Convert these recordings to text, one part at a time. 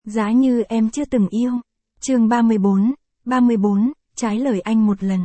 Giá như em chưa từng yêu. Chương 34, trái lời anh một lần.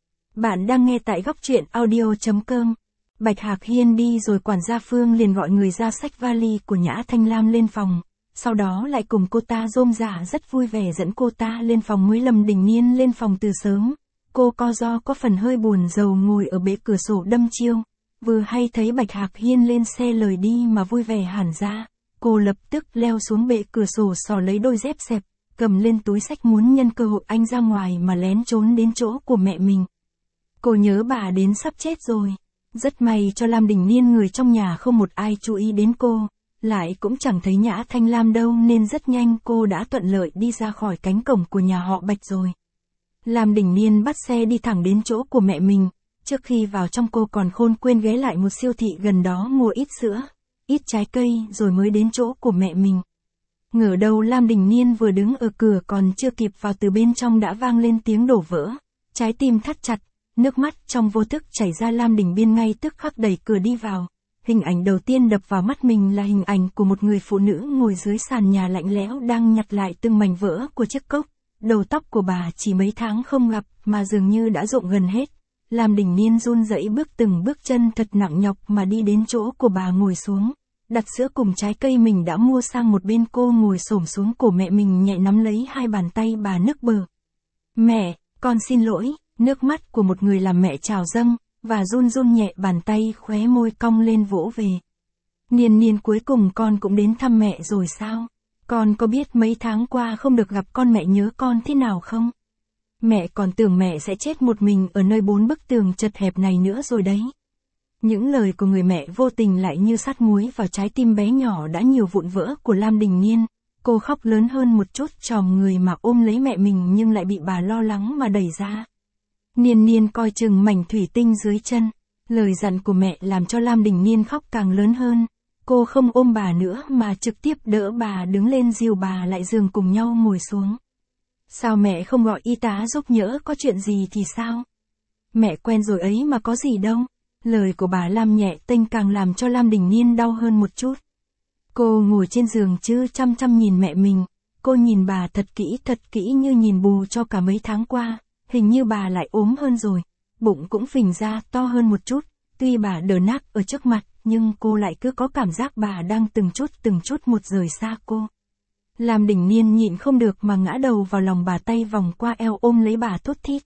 Bạn đang nghe tại góc truyện audio.com. Bạch Hạc Hiên đi rồi quản gia Phương liền gọi người ra xách vali của Nhã Thanh Lam lên phòng, sau đó lại cùng cô ta rôm rả rất vui vẻ dẫn cô ta lên phòng mới Lâm Đình Niên lên phòng từ sớm. Cô có phần hơi buồn rầu ngồi ở bệ cửa sổ đâm chiêu, vừa hay thấy Bạch Hạc Hiên lên xe lời đi mà vui vẻ hẳn ra. Cô lập tức leo xuống bệ cửa sổ xỏ lấy đôi dép xẹp, cầm lên túi xách muốn nhân cơ hội anh ra ngoài mà lén trốn đến chỗ của mẹ mình. Cô nhớ bà đến sắp chết rồi. Rất may cho Lam Đình Niên người trong nhà không một ai chú ý đến cô, lại cũng chẳng thấy Nhã Thanh Lam đâu nên rất nhanh cô đã thuận lợi đi ra khỏi cánh cổng của nhà họ Bạch rồi. Lam Đình Niên bắt xe đi thẳng đến chỗ của mẹ mình, trước khi vào trong cô còn khôn quên ghé lại một siêu thị gần đó mua ít sữa, ít trái cây rồi mới đến chỗ của mẹ mình. Ngờ đâu Lam Đình Niên vừa đứng ở cửa còn chưa kịp vào từ bên trong đã vang lên tiếng đổ vỡ, trái tim thắt chặt, nước mắt trong vô thức chảy ra. Lam Đình Biên ngay tức khắc đẩy cửa đi vào. Hình ảnh đầu tiên đập vào mắt mình là hình ảnh của một người phụ nữ ngồi dưới sàn nhà lạnh lẽo đang nhặt lại từng mảnh vỡ của chiếc cốc. Đầu tóc của bà chỉ mấy tháng không gặp mà dường như đã rụng gần hết. Lam Đình Niên run rẩy bước từng bước chân thật nặng nhọc mà đi đến chỗ của bà ngồi xuống, đặt sữa cùng trái cây mình đã mua sang một bên. Cô ngồi xổm xuống cổ mẹ mình nhẹ nắm lấy hai bàn tay bà nức bờ. Mẹ, con xin lỗi. Nước mắt của một người làm mẹ trào dâng, và run run nhẹ bàn tay khóe môi cong lên vỗ về. Niên cuối cùng con cũng đến thăm mẹ rồi sao? Con có biết mấy tháng qua không được gặp con mẹ nhớ con thế nào không? Mẹ còn tưởng mẹ sẽ chết một mình ở nơi 4 bức tường chật hẹp này nữa rồi đấy. Những lời của người mẹ vô tình lại như sắt muối vào trái tim bé nhỏ đã nhiều vụn vỡ của Lam Đình Niên. Cô khóc lớn hơn một chút tròm người mà ôm lấy mẹ mình nhưng lại bị bà lo lắng mà đẩy ra. Niên coi chừng mảnh thủy tinh dưới chân. Lời dặn của mẹ làm cho Lam Đình Niên khóc càng lớn hơn. Cô không ôm bà nữa mà trực tiếp đỡ bà đứng lên dìu bà lại giường cùng nhau ngồi xuống. Sao mẹ không gọi y tá giúp nhỡ, có chuyện gì thì sao? Mẹ quen rồi ấy mà có gì đâu. Lời của bà Lam nhẹ tênh càng làm cho Lam Đình Niên đau hơn một chút. Cô ngồi trên giường chứ chăm nhìn mẹ mình. Cô nhìn bà thật kỹ như nhìn bù cho cả mấy tháng qua. Hình như bà lại ốm hơn rồi, bụng cũng phình ra to hơn một chút, tuy bà đờ nát ở trước mặt, nhưng cô lại cứ có cảm giác bà đang từng chút một rời xa cô. Lam Đình Niên nhịn không được mà ngã đầu vào lòng bà, tay vòng qua eo ôm lấy bà thút thít.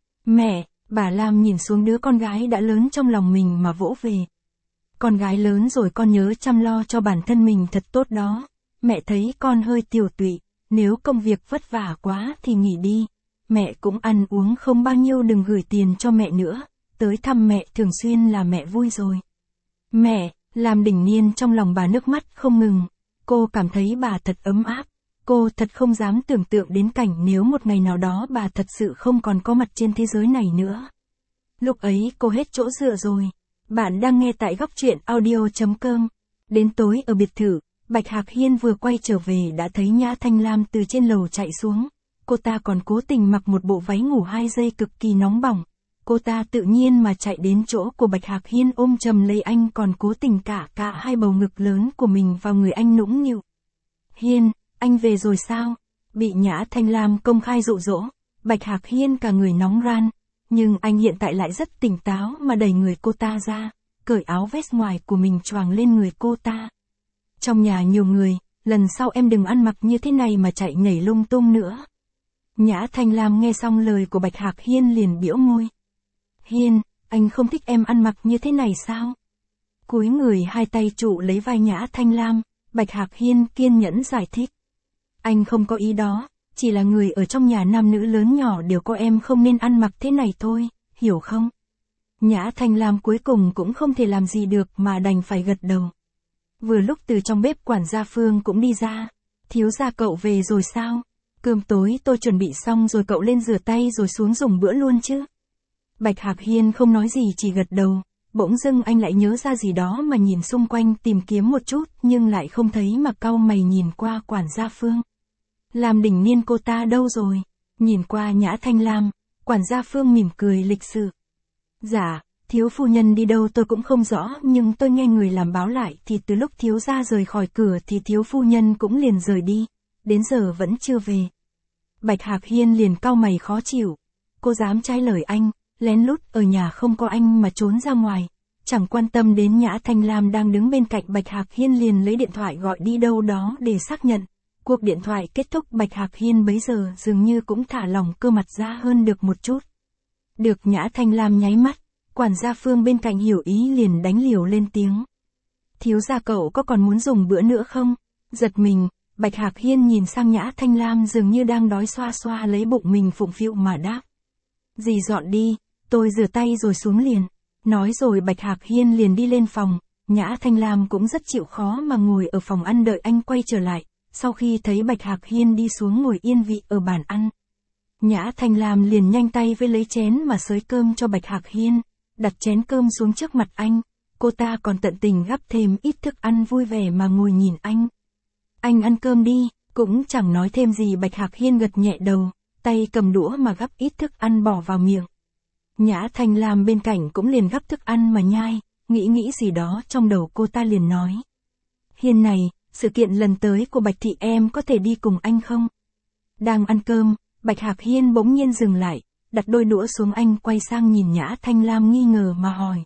Mẹ, bà Lam nhìn xuống đứa con gái đã lớn trong lòng mình mà vỗ về. Con gái lớn rồi con nhớ chăm lo cho bản thân mình thật tốt đó. Mẹ thấy con hơi tiểu tụy, nếu công việc vất vả quá thì nghỉ đi. Mẹ cũng ăn uống không bao nhiêu, đừng gửi tiền cho mẹ nữa, tới thăm mẹ thường xuyên là mẹ vui rồi. Mẹ, Lam Đình Niên trong lòng bà nước mắt không ngừng, cô cảm thấy bà thật ấm áp, cô thật không dám tưởng tượng đến cảnh nếu một ngày nào đó bà thật sự không còn có mặt trên thế giới này nữa. Lúc ấy cô hết chỗ dựa rồi. Bạn đang nghe tại góc truyện audio.com. Đến tối ở biệt thự, Bạch Hạc Hiên vừa quay trở về đã thấy Nhã Thanh Lam từ trên lầu chạy xuống. Cô ta còn cố tình mặc một bộ váy ngủ 2 giây cực kỳ nóng bỏng. Cô ta tự nhiên mà chạy đến chỗ của Bạch Hạc Hiên ôm chầm lấy anh, còn cố tình cả hai bầu ngực lớn của mình vào người anh nũng nịu. Hiên, anh về rồi sao? Bị Nhã Thanh Lam công khai dụ dỗ, Bạch Hạc Hiên cả người nóng ran. Nhưng anh hiện tại lại rất tỉnh táo mà đẩy người cô ta ra, cởi áo vest ngoài của mình choàng lên người cô ta. Trong nhà nhiều người, lần sau em đừng ăn mặc như thế này mà chạy nhảy lung tung nữa. Nhã Thanh Lam nghe xong lời của Bạch Hạc Hiên liền bĩu môi. Hiên, anh không thích em ăn mặc như thế này sao? Cúi người hai tay trụ lấy vai Nhã Thanh Lam, Bạch Hạc Hiên kiên nhẫn giải thích. Anh không có ý đó, chỉ là người ở trong nhà nam nữ lớn nhỏ đều có em không nên ăn mặc thế này thôi, hiểu không? Nhã Thanh Lam cuối cùng cũng không thể làm gì được mà đành phải gật đầu. Vừa lúc từ trong bếp quản gia Phương cũng đi ra. Thiếu gia cậu về rồi sao? Cơm tối tôi chuẩn bị xong rồi, cậu lên rửa tay rồi xuống dùng bữa luôn chứ? Bạch Hạc Hiên không nói gì chỉ gật đầu. Bỗng dưng anh lại nhớ ra gì đó mà nhìn xung quanh tìm kiếm một chút nhưng lại không thấy mà cau mày nhìn qua quản gia Phương. Lam Đình Niên cô ta đâu rồi? Nhìn qua Nhã Thanh Lam, quản gia Phương mỉm cười lịch sự. Dạ, thiếu phu nhân đi đâu tôi cũng không rõ, nhưng tôi nghe người làm báo lại thì từ lúc thiếu gia rời khỏi cửa thì thiếu phu nhân cũng liền rời đi. đến giờ vẫn chưa về. Bạch Hạc Hiên liền cau mày khó chịu. Cô dám trái lời anh, lén lút ở nhà không có anh mà trốn ra ngoài. Chẳng quan tâm đến Nhã Thanh Lam đang đứng bên cạnh Bạch Hạc Hiên liền lấy điện thoại gọi đi đâu đó để xác nhận. Cuộc điện thoại kết thúc Bạch Hạc Hiên bấy giờ dường như cũng thả lỏng cơ mặt ra hơn được một chút. Được Nhã Thanh Lam nháy mắt, quản gia Phương bên cạnh hiểu ý liền đánh liều lên tiếng. Thiếu gia cậu có còn muốn dùng bữa nữa không? Giật mình, Bạch Hạc Hiên nhìn sang Nhã Thanh Lam dường như đang đói xoa xoa lấy bụng mình phụng phịu mà đáp. Dì dọn đi, tôi rửa tay rồi xuống liền. Nói rồi Bạch Hạc Hiên liền đi lên phòng, Nhã Thanh Lam cũng rất chịu khó mà ngồi ở phòng ăn đợi anh quay trở lại, sau khi thấy Bạch Hạc Hiên đi xuống ngồi yên vị ở bàn ăn. Nhã Thanh Lam liền nhanh tay với lấy chén mà xới cơm cho Bạch Hạc Hiên, đặt chén cơm xuống trước mặt anh, cô ta còn tận tình gắp thêm ít thức ăn vui vẻ mà ngồi nhìn anh. Anh ăn cơm đi, cũng chẳng nói thêm gì Bạch Hạc Hiên gật nhẹ đầu, tay cầm đũa mà gắp ít thức ăn bỏ vào miệng. Nhã Thanh Lam bên cạnh cũng liền gắp thức ăn mà nhai, nghĩ gì đó trong đầu cô ta liền nói. Hiên này, sự kiện lần tới của Bạch Thị em có thể đi cùng anh không? Đang ăn cơm, Bạch Hạc Hiên bỗng nhiên dừng lại, đặt đôi đũa xuống anh quay sang nhìn Nhã Thanh Lam nghi ngờ mà hỏi.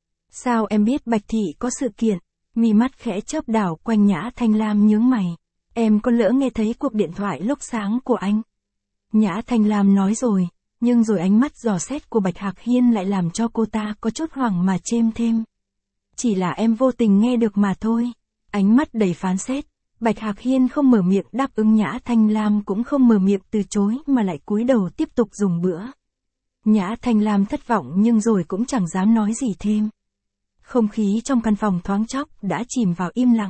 Sao em biết Bạch Thị có sự kiện? Mi mắt khẽ chớp đảo quanh Nhã Thanh Lam nhướng mày. Em có lỡ nghe thấy cuộc điện thoại lúc sáng của anh? Nhã Thanh Lam nói rồi, nhưng rồi ánh mắt dò xét của Bạch Hạc Hiên lại làm cho cô ta có chút hoảng mà chêm thêm. Chỉ là em vô tình nghe được mà thôi. Ánh mắt đầy phán xét, Bạch Hạc Hiên không mở miệng đáp ứng, Nhã Thanh Lam cũng không mở miệng từ chối mà lại cúi đầu tiếp tục dùng bữa. Nhã Thanh Lam thất vọng nhưng rồi cũng chẳng dám nói gì thêm. Không khí trong căn phòng thoáng chốc đã chìm vào im lặng.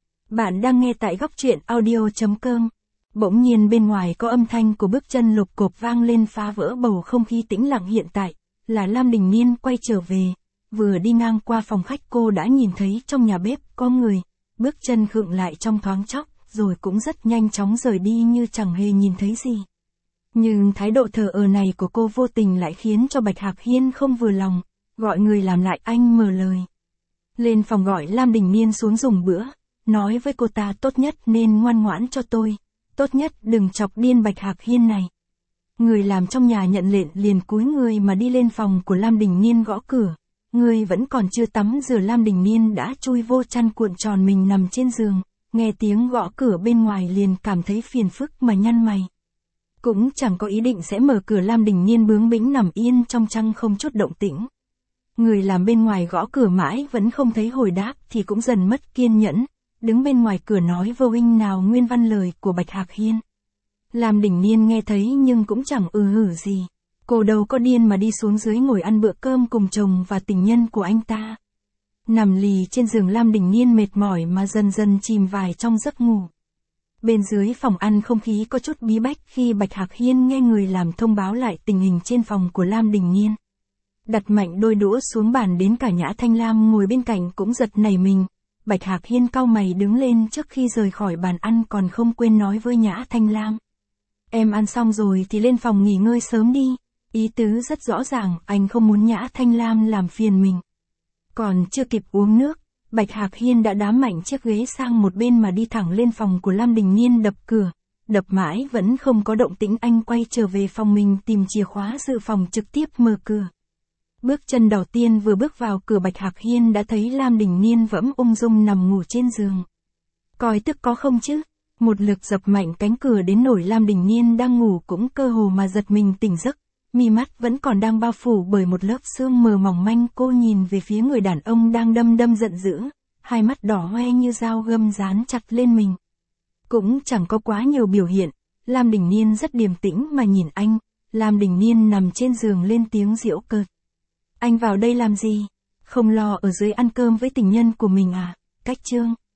Bạn đang nghe tại góc truyện audio.com. Bỗng nhiên bên ngoài có âm thanh của bước chân lục cộp vang lên phá vỡ bầu không khí tĩnh lặng hiện tại, là Lam Đình Niên quay trở về. Vừa đi ngang qua phòng khách cô đã nhìn thấy trong nhà bếp có người, bước chân khựng lại trong thoáng chốc, rồi cũng rất nhanh chóng rời đi như chẳng hề nhìn thấy gì. Nhưng thái độ thờ ơ này của cô vô tình lại khiến cho Bạch Hạc Hiên không vừa lòng, gọi người làm lại anh mở lời. Lên phòng gọi Lam Đình Niên xuống dùng bữa, nói với cô ta tốt nhất nên ngoan ngoãn cho tôi, tốt nhất đừng chọc điên Bạch Hạc Hiên này. Người làm trong nhà nhận lệnh liền cúi người mà đi lên phòng của Lam Đình Niên gõ cửa. Người vẫn còn chưa tắm rửa, Lam Đình Niên đã chui vô chăn cuộn tròn mình nằm trên giường, nghe tiếng gõ cửa bên ngoài liền cảm thấy phiền phức mà nhăn mày. Cũng chẳng có ý định sẽ mở cửa, Lam Đình Niên bướng bĩnh nằm yên trong chăn không chút động tĩnh. Người làm bên ngoài gõ cửa mãi vẫn không thấy hồi đáp thì cũng dần mất kiên nhẫn, đứng bên ngoài cửa nói vô inh nào nguyên văn lời của Bạch Hạc Hiên. Lam Đình Niên nghe thấy nhưng cũng chẳng hử gì. Cô đâu có điên mà đi xuống dưới ngồi ăn bữa cơm cùng chồng và tình nhân của anh ta. Nằm lì trên giường, Lam Đình Niên mệt mỏi mà dần dần chìm vào trong giấc ngủ. Bên dưới phòng ăn không khí có chút bí bách khi Bạch Hạc Hiên nghe người làm thông báo lại tình hình trên phòng của Lam Đình Niên. Đặt mạnh đôi đũa xuống bàn, đến cả Nhã Thanh Lam ngồi bên cạnh cũng giật nảy mình. Bạch Hạc Hiên cau mày đứng lên trước khi rời khỏi bàn ăn còn không quên nói với Nhã Thanh Lam. Em ăn xong rồi thì lên phòng nghỉ ngơi sớm đi. Ý tứ rất rõ ràng, anh không muốn Nhã Thanh Lam làm phiền mình. Còn chưa kịp uống nước, Bạch Hạc Hiên đã đá mạnh chiếc ghế sang một bên mà đi thẳng lên phòng của Lam Đình Niên đập cửa. Đập mãi vẫn không có động tĩnh, anh quay trở về phòng mình tìm chìa khóa dự phòng trực tiếp mở cửa. Bước chân đầu tiên vừa bước vào cửa, Bạch Hạc Hiên đã thấy Lam Đình Niên vẫn ung dung nằm ngủ trên giường. Coi tức có không chứ? Một lực dập mạnh cánh cửa đến nỗi Lam Đình Niên đang ngủ cũng cơ hồ mà giật mình tỉnh giấc. Mi mắt vẫn còn đang bao phủ bởi một lớp sương mờ mỏng manh, cô nhìn về phía người đàn ông đang đăm giận dữ, hai mắt đỏ hoe như dao găm dán chặt lên mình. Cũng chẳng có quá nhiều biểu hiện, Lam Đình Niên rất điềm tĩnh mà nhìn anh. Lam Đình Niên nằm trên giường lên tiếng giễu cợt. Anh vào đây làm gì? Không lo ở dưới ăn cơm với tình nhân của mình à? Cách chương